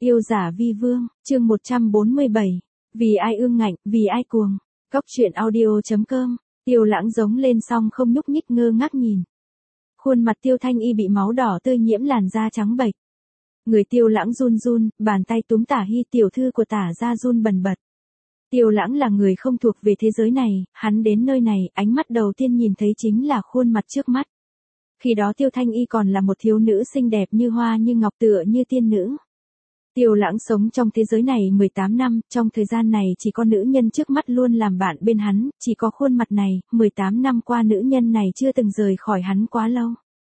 Yêu giả vi vương, chương 147. Vì ai ương ngạnh, vì ai cuồng. Cóc truyện audio.com. Tiêu Lãng giống lên xong không nhúc nhích ngơ ngác nhìn. Khuôn mặt Tiêu Thanh Y bị máu đỏ tươi nhiễm làn da trắng bệch. Người Tiêu Lãng run run, bàn tay túm Tả Hy tiểu thư của Tả gia run bần bật. Tiêu Lãng là người không thuộc về thế giới này, hắn đến nơi này, ánh mắt đầu tiên nhìn thấy chính là khuôn mặt trước mắt. Khi đó Tiêu Thanh Y còn là một thiếu nữ xinh đẹp như hoa như ngọc tựa như tiên nữ. Tiêu Lãng sống trong thế giới này 18 năm, trong thời gian này chỉ có nữ nhân trước mắt luôn làm bạn bên hắn, chỉ có khuôn mặt này, 18 năm qua nữ nhân này chưa từng rời khỏi hắn quá lâu.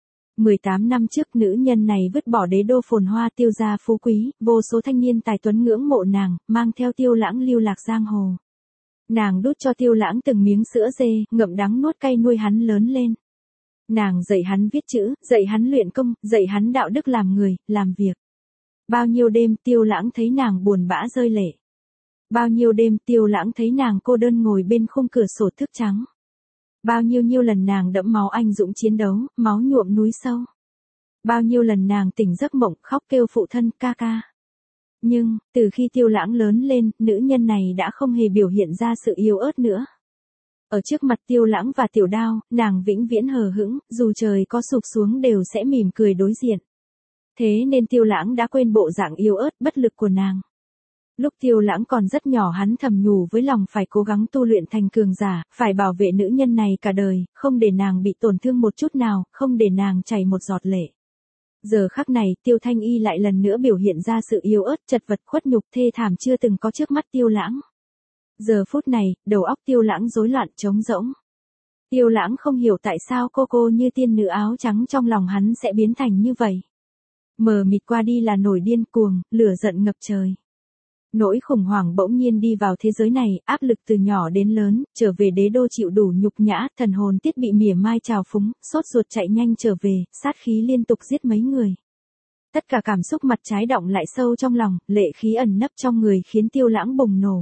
18 năm trước nữ nhân này vứt bỏ đế đô phồn hoa Tiêu gia phú quý, vô số thanh niên tài tuấn ngưỡng mộ nàng, mang theo Tiêu Lãng lưu lạc giang hồ. Nàng đút cho Tiêu Lãng từng miếng sữa dê, ngậm đắng nuốt cay nuôi hắn lớn lên. Nàng dạy hắn viết chữ, dạy hắn luyện công, dạy hắn đạo đức làm người, làm việc. Bao nhiêu đêm Tiêu Lãng thấy nàng buồn bã rơi lệ. Bao nhiêu đêm Tiêu Lãng thấy nàng cô đơn ngồi bên khung cửa sổ thức trắng. Bao nhiêu lần nàng đẫm máu anh dũng chiến đấu, máu nhuộm núi sâu. Bao nhiêu lần nàng tỉnh giấc mộng khóc kêu phụ thân ca ca. Nhưng, từ khi Tiêu Lãng lớn lên, nữ nhân này đã không hề biểu hiện ra sự yếu ớt nữa. Ở trước mặt Tiêu Lãng và Tiểu Đao, nàng vĩnh viễn hờ hững, dù trời có sụp xuống đều sẽ mỉm cười đối diện. Thế nên Tiêu Lãng đã quên bộ dạng yếu ớt bất lực của nàng. Lúc Tiêu Lãng còn rất nhỏ hắn thầm nhủ với lòng phải cố gắng tu luyện thành cường giả, phải bảo vệ nữ nhân này cả đời, không để nàng bị tổn thương một chút nào, không để nàng chảy một giọt lệ. Giờ khắc này Tiêu Thanh Y lại lần nữa biểu hiện ra sự yếu ớt chật vật khuất nhục thê thảm chưa từng có trước mắt Tiêu Lãng. Giờ phút này, đầu óc Tiêu Lãng rối loạn trống rỗng. Tiêu Lãng không hiểu tại sao cô như tiên nữ áo trắng trong lòng hắn sẽ biến thành như vậy. Mờ mịt qua đi là nổi điên cuồng, lửa giận ngập trời. Nỗi khủng hoảng bỗng nhiên đi vào thế giới này, áp lực từ nhỏ đến lớn, trở về đế đô chịu đủ nhục nhã, thần hồn tiết bị mỉa mai trào phúng, sốt ruột chạy nhanh trở về, sát khí liên tục giết mấy người. Tất cả cảm xúc mặt trái động lại sâu trong lòng, lệ khí ẩn nấp trong người khiến Tiêu Lãng bùng nổ.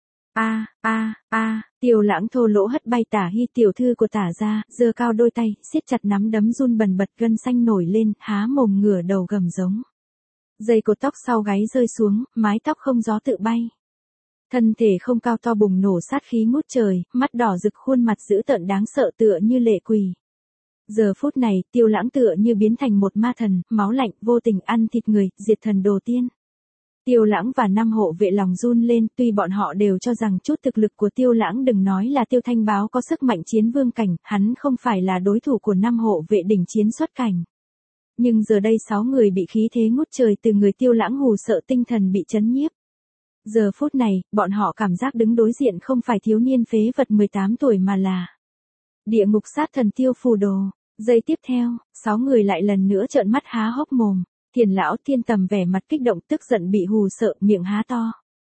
Tiêu Lãng thô lỗ hất bay Tả Hy tiểu thư của Tả gia, giơ cao đôi tay, siết chặt nắm đấm run bần bật gân xanh nổi lên, há mồm ngửa đầu gầm giống. Dây cột tóc sau gáy rơi xuống, mái tóc không gió tự bay. Thân thể không cao to bùng nổ sát khí ngút trời, mắt đỏ rực khuôn mặt dữ tợn đáng sợ tựa như lệ quỷ. Giờ phút này, Tiêu Lãng tựa như biến thành một ma thần, máu lạnh, vô tình ăn thịt người, diệt thần đồ tiên. Tiêu Lãng và 5 hộ vệ lòng run lên, tuy bọn họ đều cho rằng chút thực lực của Tiêu Lãng đừng nói là Tiêu Thanh Báo có sức mạnh chiến vương cảnh, hắn không phải là đối thủ của 5 hộ vệ đỉnh chiến xuất cảnh. Nhưng giờ đây 6 người bị khí thế ngút trời từ người Tiêu Lãng hù sợ tinh thần bị chấn nhiếp. Giờ phút này, bọn họ cảm giác đứng đối diện không phải thiếu niên phế vật 18 tuổi mà là địa ngục sát thần Tiêu Phù Đồ. Giây tiếp theo, 6 người lại lần nữa trợn mắt há hốc mồm. Thiền lão Thiên Tầm vẻ mặt kích động tức giận bị hù sợ miệng há to.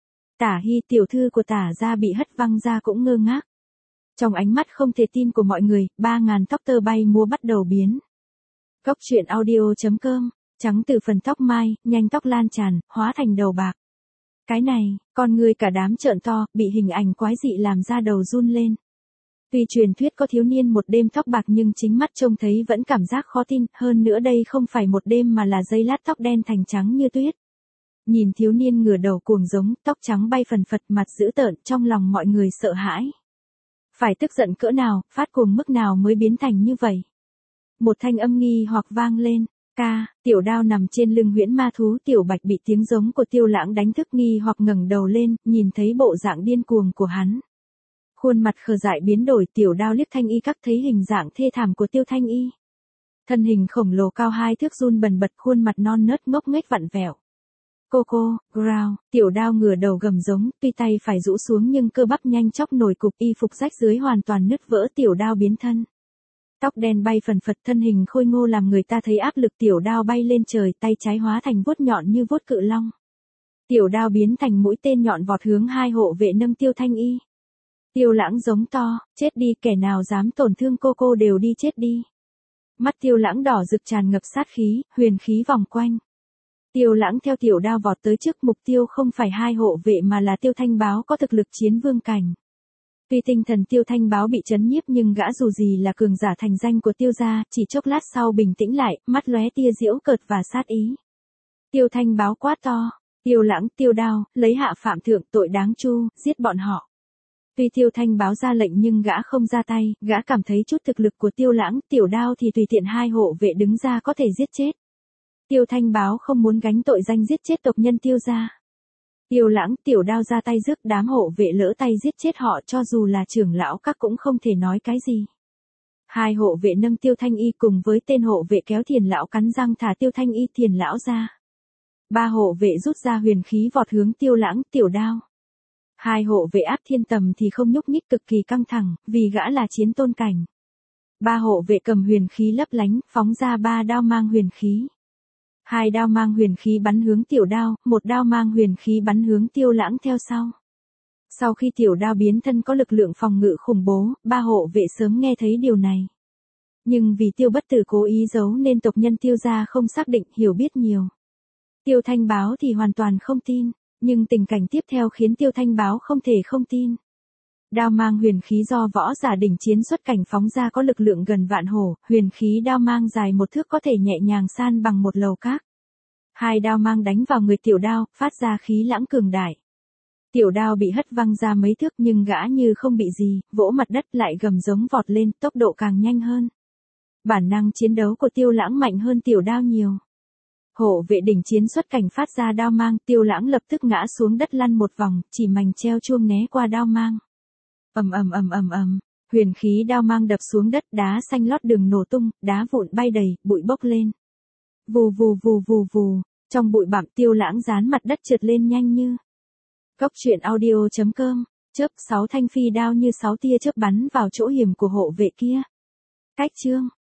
Tả Hy tiểu thư của Tả gia bị hất văng ra cũng ngơ ngác. Trong ánh mắt không thể tin của mọi người, 3.000 tóc tơ bay múa bắt đầu biến. Cóc truyện audio.com, trắng từ phần tóc mai, nhanh tóc lan tràn, hóa thành đầu bạc. Cái này, con người cả đám trợn to, bị hình ảnh quái dị làm ra đầu run lên. Tuy truyền thuyết có thiếu niên một đêm tóc bạc nhưng chính mắt trông thấy vẫn cảm giác khó tin, hơn nữa đây không phải một đêm mà là giây lát tóc đen thành trắng như tuyết. Nhìn thiếu niên ngửa đầu cuồng giống, tóc trắng bay phần phật mặt dữ tợn, trong lòng mọi người sợ hãi. Phải tức giận cỡ nào, phát cuồng mức nào mới biến thành như vậy. Một thanh âm nghi hoặc vang lên, ca, Tiểu Đao nằm trên lưng huyễn ma thú Tiểu Bạch bị tiếng giống của Tiêu Lãng đánh thức nghi hoặc ngẩng đầu lên, nhìn thấy bộ dạng điên cuồng của hắn. Khuôn mặt khờ dại biến đổi Tiểu Đao liếc Thanh Y các thấy hình dạng thê thảm của Tiêu Thanh Y. Thân hình khổng lồ cao 2 thước run bần bật khuôn mặt non nớt ngốc nghếch vặn vẹo. Cô, growl, Tiểu Đao ngửa đầu gầm giống, tuy tay phải rũ xuống nhưng cơ bắp nhanh chóng nổi cục y phục rách dưới hoàn toàn nứt vỡ Tiểu Đao biến thân. Tóc đen bay phần phật thân hình khôi ngô làm người ta thấy áp lực Tiểu Đao bay lên trời tay trái hóa thành vuốt nhọn như vuốt cự long. Tiểu Đao biến thành mũi tên nhọn vọt hướng 2 hộ vệ nâng Tiêu Thanh Y. Tiêu Lãng giống to, chết đi kẻ nào dám tổn thương cô đều đi chết đi. Mắt Tiêu Lãng đỏ rực tràn ngập sát khí, huyền khí vòng quanh. Tiêu Lãng theo Tiểu Đao vọt tới trước mục tiêu không phải 2 hộ vệ mà là Tiêu Thanh Báo có thực lực chiến vương cảnh. Tuy tinh thần Tiêu Thanh Báo bị chấn nhiếp nhưng gã dù gì là cường giả thành danh của Tiêu gia, chỉ chốc lát sau bình tĩnh lại, mắt lóe tia giễu cợt và sát ý. Tiêu Thanh Báo quát to, Tiêu Lãng, Tiêu Đao, lấy hạ phạm thượng, tội đáng chu, giết bọn họ. Tuy Tiêu Thanh báo ra lệnh nhưng gã không ra tay, gã cảm thấy chút thực lực của Tiêu Lãng, Tiểu Đao thì tùy tiện hai hộ vệ đứng ra có thể giết chết. Tiêu Thanh báo không muốn gánh tội danh giết chết tộc nhân Tiêu gia. Tiêu Lãng, Tiểu Đao ra tay rước, đám hộ vệ lỡ tay giết chết họ, cho dù là trưởng lão các cũng không thể nói cái gì. Hai hộ vệ nâng Tiêu Thanh Y cùng với tên hộ vệ kéo Thiền lão cắn răng thả Tiêu Thanh Y Thiền lão ra. Ba hộ vệ rút ra huyền khí vọt hướng Tiêu Lãng, Tiểu Đao. Hai hộ vệ Áp Thiên Tầm thì không nhúc nhích, cực kỳ căng thẳng, vì gã là chiến tôn cảnh. Ba hộ vệ cầm huyền khí lấp lánh, phóng ra ba đao mang huyền khí. Hai đao mang huyền khí bắn hướng Tiểu Đao, một đao mang huyền khí bắn hướng Tiêu Lãng theo sau. Sau khi Tiểu Đao biến thân có lực lượng phòng ngự khủng bố, ba hộ vệ sớm nghe thấy điều này. Nhưng vì Tiêu Bất Tử cố ý giấu nên tộc nhân Tiêu gia không xác định, hiểu biết nhiều. Tiêu Thanh báo thì hoàn toàn không tin, nhưng tình cảnh tiếp theo khiến Tiêu Thanh báo không thể không tin. Đao mang huyền khí do võ giả đỉnh chiến xuất cảnh phóng ra có lực lượng gần vạn hổ, huyền khí đao mang dài một thước có thể nhẹ nhàng san bằng một lầu cát. Hai đao mang đánh vào người Tiểu Đao, phát ra khí lãng cường đại. Tiểu Đao bị hất văng ra mấy thước nhưng gã như không bị gì, vỗ mặt đất lại gầm giống vọt lên, tốc độ càng nhanh hơn. Bản năng chiến đấu của Tiêu Lãng mạnh hơn Tiểu Đao nhiều. Hộ vệ đỉnh chiến xuất cảnh phát ra đao mang, Tiêu Lãng lập tức ngã xuống đất lăn một vòng, chỉ mảnh treo chuông né qua đao mang. Huyền khí đao mang đập xuống đất, đá xanh lót đường nổ tung, đá vụn bay đầy, bụi bốc lên. Vù vù vù vù vù, trong bụi bặm Tiêu Lãng dán mặt đất trượt lên nhanh như. Cốc truyện audio.com, chớp 6 thanh phi đao như 6 tia chớp bắn vào chỗ hiểm của hộ vệ kia. Cách chương